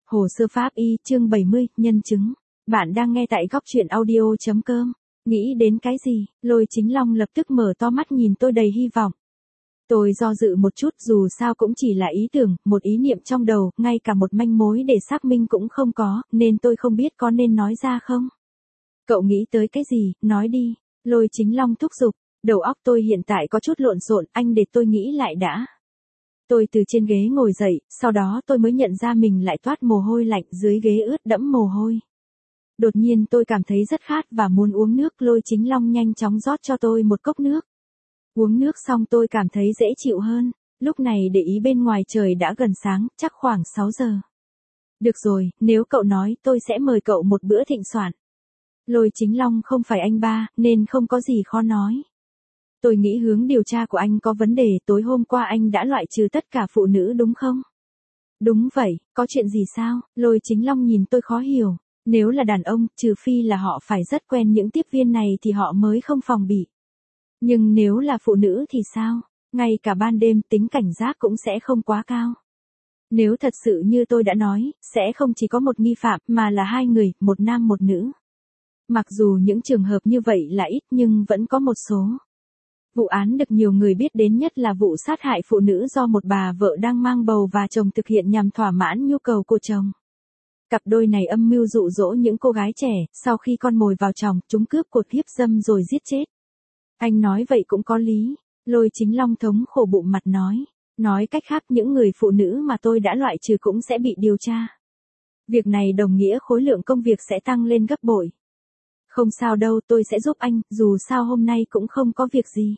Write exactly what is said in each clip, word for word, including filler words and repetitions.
Hồ sơ pháp y chương bảy mươi, nhân chứng. Bạn đang nghe tại góc truyện audio.com. Nghĩ đến cái gì? Lôi Chính Long lập tức mở to mắt nhìn tôi đầy hy vọng. Tôi do dự một chút, dù sao cũng chỉ là ý tưởng, một ý niệm trong đầu, ngay cả một manh mối để xác minh cũng không có, nên tôi không biết có nên nói ra không. Cậu nghĩ tới cái gì, nói đi. Lôi Chính Long thúc giục. Đầu óc tôi hiện tại có chút lộn xộn, anh để tôi nghĩ lại đã. Tôi từ trên ghế ngồi dậy, sau đó tôi mới nhận ra mình lại toát mồ hôi lạnh, dưới ghế ướt đẫm mồ hôi. Đột nhiên tôi cảm thấy rất khát và muốn uống nước. Lôi Chính Long nhanh chóng rót cho tôi một cốc nước. Uống nước xong tôi cảm thấy dễ chịu hơn. Lúc này để ý bên ngoài trời đã gần sáng, chắc khoảng sáu giờ. Được rồi, nếu cậu nói tôi sẽ mời cậu một bữa thịnh soạn. Lôi Chính Long không phải anh ba, nên không có gì khó nói. Tôi nghĩ hướng điều tra của anh có vấn đề, tối hôm qua anh đã loại trừ tất cả phụ nữ đúng không? Đúng vậy, có chuyện gì sao? Lôi Chính Long nhìn tôi khó hiểu. Nếu là đàn ông, trừ phi là họ phải rất quen những tiếp viên này thì họ mới không phòng bị. Nhưng nếu là phụ nữ thì sao? Ngay cả ban đêm tính cảnh giác cũng sẽ không quá cao. Nếu thật sự như tôi đã nói, sẽ không chỉ có một nghi phạm mà là hai người, một nam một nữ. Mặc dù những trường hợp như vậy là ít nhưng vẫn có một số. Vụ án được nhiều người biết đến nhất là vụ sát hại phụ nữ do một bà vợ đang mang bầu và chồng thực hiện nhằm thỏa mãn nhu cầu của chồng. Cặp đôi này âm mưu dụ dỗ những cô gái trẻ, sau khi con mồi vào chồng, chúng cướp cột hiếp dâm rồi giết chết. Anh nói vậy cũng có lý. Lôi Chính Long thống khổ bụng mặt nói. Nói cách khác những người phụ nữ mà tôi đã loại trừ cũng sẽ bị điều tra. Việc này đồng nghĩa khối lượng công việc sẽ tăng lên gấp bội. Không sao đâu, tôi sẽ giúp anh, dù sao hôm nay cũng không có việc gì.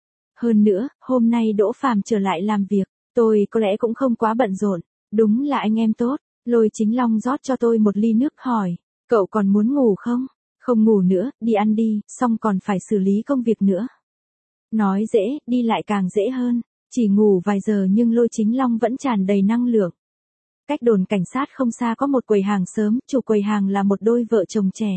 Hơn nữa, hôm nay Đỗ Phàm trở lại làm việc, tôi có lẽ cũng không quá bận rộn. Đúng là anh em tốt. Lôi Chính Long rót cho tôi một ly nước hỏi, cậu còn muốn ngủ không? Không ngủ nữa, đi ăn đi, xong còn phải xử lý công việc nữa. Nói dễ, đi lại càng dễ hơn. Chỉ ngủ vài giờ nhưng Lôi Chính Long vẫn tràn đầy năng lượng. Cách đồn cảnh sát không xa có một quầy hàng sớm, chủ quầy hàng là một đôi vợ chồng trẻ.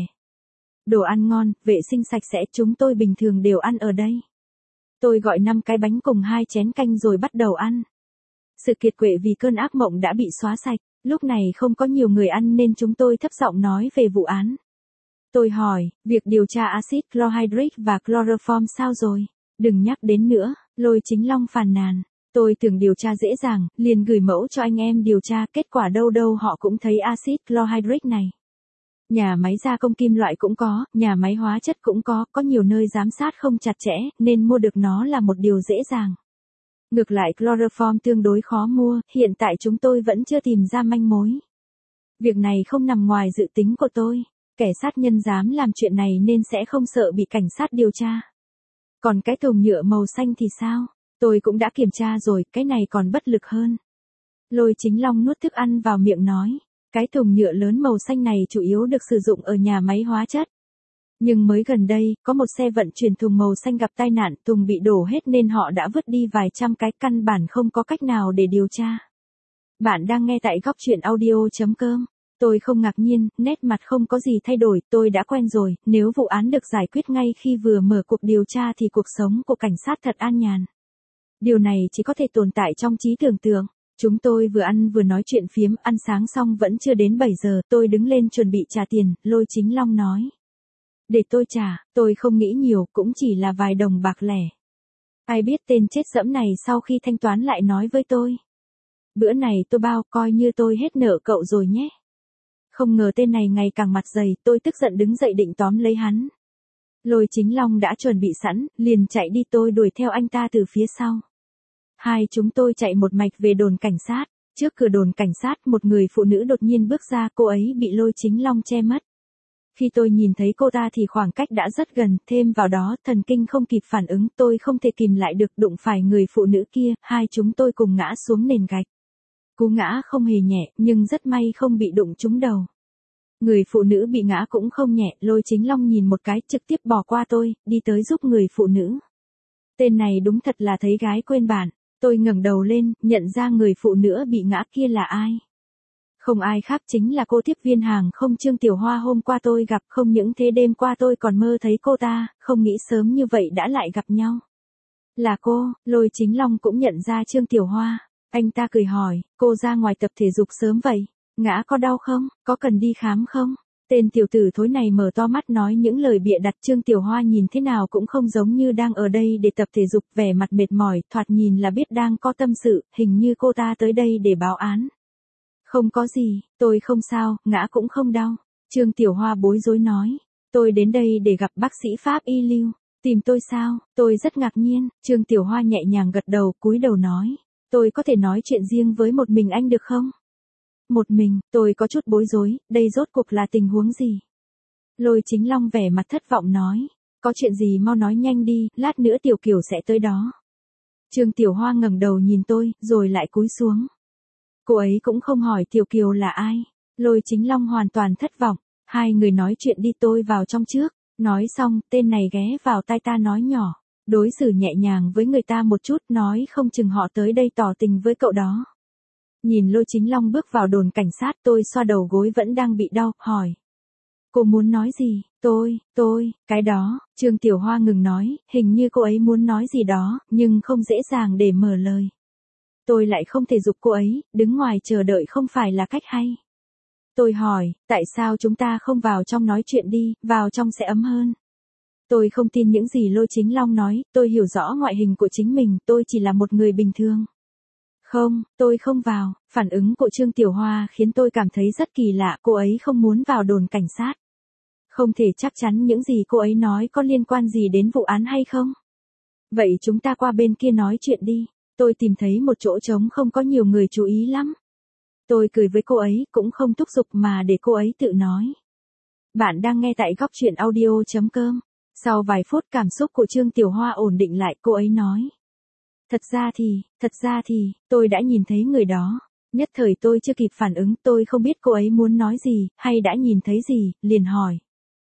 Đồ ăn ngon, vệ sinh sạch sẽ, chúng tôi bình thường đều ăn ở đây. Tôi gọi năm cái bánh cùng hai chén canh rồi bắt đầu ăn. Sự kiệt quệ vì cơn ác mộng đã bị xóa sạch, lúc này không có nhiều người ăn nên chúng tôi thấp giọng nói về vụ án. Tôi hỏi, việc điều tra axit chlorhydric và chloroform sao rồi? Đừng nhắc đến nữa, Lôi Chính Long phàn nàn. Tôi tưởng điều tra dễ dàng, liền gửi mẫu cho anh em điều tra, kết quả đâu đâu họ cũng thấy axit chlorhydric này. Nhà máy gia công kim loại cũng có, nhà máy hóa chất cũng có, có nhiều nơi giám sát không chặt chẽ, nên mua được nó là một điều dễ dàng. Ngược lại chloroform tương đối khó mua, hiện tại chúng tôi vẫn chưa tìm ra manh mối. Việc này không nằm ngoài dự tính của tôi, kẻ sát nhân dám làm chuyện này nên sẽ không sợ bị cảnh sát điều tra. Còn cái thùng nhựa màu xanh thì sao? Tôi cũng đã kiểm tra rồi, cái này còn bất lực hơn. Lôi Chính Long nuốt thức ăn vào miệng nói. Cái thùng nhựa lớn màu xanh này chủ yếu được sử dụng ở nhà máy hóa chất. Nhưng mới gần đây, có một xe vận chuyển thùng màu xanh gặp tai nạn, thùng bị đổ hết nên họ đã vứt đi vài trăm cái, căn bản không có cách nào để điều tra. Bạn đang nghe tại góc truyện audio.com. Tôi không ngạc nhiên, nét mặt không có gì thay đổi, tôi đã quen rồi, nếu vụ án được giải quyết ngay khi vừa mở cuộc điều tra thì cuộc sống của cảnh sát thật an nhàn. Điều này chỉ có thể tồn tại trong trí tưởng tượng. Chúng tôi vừa ăn vừa nói chuyện phiếm, ăn sáng xong vẫn chưa đến bảy giờ, tôi đứng lên chuẩn bị trả tiền, Lôi Chính Long nói. Để tôi trả, tôi không nghĩ nhiều, cũng chỉ là vài đồng bạc lẻ. Ai biết tên chết dẫm này sau khi thanh toán lại nói với tôi. Bữa này tôi bao, coi như tôi hết nợ cậu rồi nhé. Không ngờ tên này ngày càng mặt dày, tôi tức giận đứng dậy định tóm lấy hắn. Lôi Chính Long đã chuẩn bị sẵn, liền chạy đi, tôi đuổi theo anh ta từ phía sau. Hai chúng tôi chạy một mạch về đồn cảnh sát. Trước cửa đồn cảnh sát một người phụ nữ đột nhiên bước ra, cô ấy bị Lôi Chính Long che mất. Khi tôi nhìn thấy cô ta thì khoảng cách đã rất gần, thêm vào đó thần kinh không kịp phản ứng, tôi không thể kìm lại được, đụng phải người phụ nữ kia, hai chúng tôi cùng ngã xuống nền gạch. Cú ngã không hề nhẹ, nhưng rất may không bị đụng trúng đầu. Người phụ nữ bị ngã cũng không nhẹ, Lôi Chính Long nhìn một cái, trực tiếp bỏ qua tôi, đi tới giúp người phụ nữ. Tên này đúng thật là thấy gái quên bạn. Tôi ngẩng đầu lên, nhận ra người phụ nữ bị ngã kia là ai. Không ai khác chính là cô tiếp viên hàng không Trương Tiểu Hoa hôm qua tôi gặp, không những thế đêm qua tôi còn mơ thấy cô ta, không nghĩ sớm như vậy đã lại gặp nhau. Là cô, Lôi Chính Long cũng nhận ra Trương Tiểu Hoa. Anh ta cười hỏi, cô ra ngoài tập thể dục sớm vậy? Ngã có đau không? Có cần đi khám không? Tên tiểu tử thối này mở to mắt nói những lời bịa đặt. Trương Tiểu Hoa nhìn thế nào cũng không giống như đang ở đây để tập thể dục, vẻ mặt mệt mỏi, thoạt nhìn là biết đang có tâm sự, hình như cô ta tới đây để báo án. Không có gì, tôi không sao, ngã cũng không đau. Trương Tiểu Hoa bối rối nói, tôi đến đây để gặp bác sĩ Pháp y Lưu. Tìm tôi sao? Tôi rất ngạc nhiên. Trương Tiểu Hoa nhẹ nhàng gật đầu, cúi đầu nói, tôi có thể nói chuyện riêng với một mình anh được không? Một mình, tôi có chút bối rối, đây rốt cuộc là tình huống gì? Lôi Chính Long vẻ mặt thất vọng nói, có chuyện gì mau nói nhanh đi, lát nữa Tiểu Kiều sẽ tới đó. Trương Tiểu Hoa ngẩng đầu nhìn tôi, rồi lại cúi xuống. Cô ấy cũng không hỏi Tiểu Kiều là ai. Lôi Chính Long hoàn toàn thất vọng, hai người nói chuyện đi, tôi vào trong trước. Nói xong, tên này ghé vào tai ta nói nhỏ, đối xử nhẹ nhàng với người ta một chút, nói không chừng họ tới đây tỏ tình với cậu đó. Nhìn Lôi Chính Long bước vào đồn cảnh sát, tôi xoa đầu gối vẫn đang bị đau, hỏi. Cô muốn nói gì? Tôi, tôi, cái đó, Trương Tiểu Hoa ngừng nói, hình như cô ấy muốn nói gì đó, nhưng không dễ dàng để mở lời. Tôi lại không thể giục cô ấy, đứng ngoài chờ đợi không phải là cách hay. Tôi hỏi, tại sao chúng ta không vào trong nói chuyện đi, vào trong sẽ ấm hơn. Tôi không tin những gì Lôi Chính Long nói, tôi hiểu rõ ngoại hình của chính mình, tôi chỉ là một người bình thường. Không, tôi không vào. Phản ứng của Trương Tiểu Hoa khiến tôi cảm thấy rất kỳ lạ, cô ấy không muốn vào đồn cảnh sát. Không thể chắc chắn những gì cô ấy nói có liên quan gì đến vụ án hay không. Vậy chúng ta qua bên kia nói chuyện đi. Tôi tìm thấy một chỗ trống không có nhiều người chú ý lắm. Tôi cười với cô ấy, cũng không thúc giục mà để cô ấy tự nói. Bạn đang nghe tại góc truyện audio chấm com. Sau vài phút cảm xúc của Trương Tiểu Hoa ổn định lại, cô ấy nói. Thật ra thì, thật ra thì, tôi đã nhìn thấy người đó. Nhất thời tôi chưa kịp phản ứng, tôi không biết cô ấy muốn nói gì, hay đã nhìn thấy gì, liền hỏi.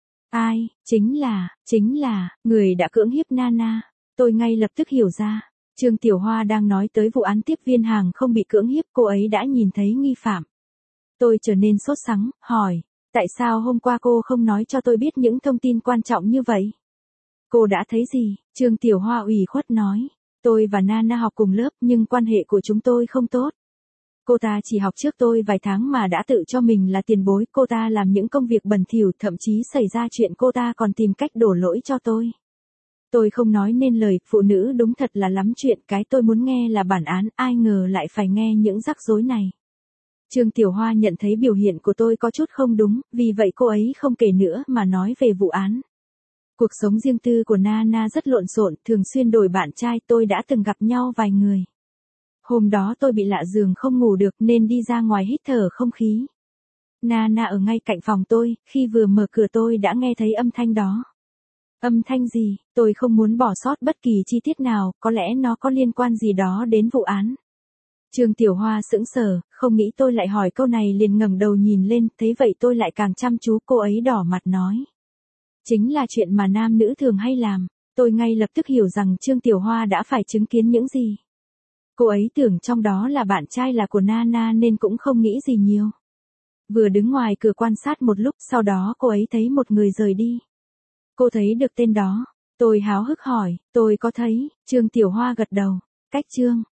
Ai? Chính là, chính là, người đã cưỡng hiếp Nana. Tôi ngay lập tức hiểu ra. Trương Tiểu Hoa đang nói tới vụ án tiếp viên hàng không bị cưỡng hiếp, cô ấy đã nhìn thấy nghi phạm. Tôi trở nên sốt sắng, hỏi, tại sao hôm qua cô không nói cho tôi biết những thông tin quan trọng như vậy? Cô đã thấy gì? Trương Tiểu Hoa ủy khuất nói, tôi và Nana học cùng lớp nhưng quan hệ của chúng tôi không tốt. Cô ta chỉ học trước tôi vài tháng mà đã tự cho mình là tiền bối, cô ta làm những công việc bẩn thỉu, thậm chí xảy ra chuyện cô ta còn tìm cách đổ lỗi cho tôi. Tôi không nói nên lời, phụ nữ đúng thật là lắm chuyện, cái tôi muốn nghe là bản án, ai ngờ lại phải nghe những rắc rối này. Trương Tiểu Hoa nhận thấy biểu hiện của tôi có chút không đúng, vì vậy cô ấy không kể nữa mà nói về vụ án. Cuộc sống riêng tư của Nana rất lộn xộn, thường xuyên đổi bạn trai, tôi đã từng gặp nhau vài người. Hôm đó tôi bị lạ giường không ngủ được nên đi ra ngoài hít thở không khí. Nana ở ngay cạnh phòng tôi, khi vừa mở cửa tôi đã nghe thấy âm thanh đó. Âm thanh gì? Tôi không muốn bỏ sót bất kỳ chi tiết nào, có lẽ nó có liên quan gì đó đến vụ án. Trương Tiểu Hoa sững sờ, không nghĩ tôi lại hỏi câu này liền ngẩng đầu nhìn lên, thấy vậy tôi lại càng chăm chú, cô ấy đỏ mặt nói. Chính là chuyện mà nam nữ thường hay làm. Tôi ngay lập tức hiểu rằng Trương Tiểu Hoa đã phải chứng kiến những gì. Cô ấy tưởng trong đó là bạn trai là của Nana nên cũng không nghĩ gì nhiều. Vừa đứng ngoài cửa quan sát một lúc, sau đó cô ấy thấy một người rời đi. Cô thấy được tên đó. Tôi háo hức hỏi, tôi có thấy. Trương Tiểu Hoa gật đầu. Cách Trương,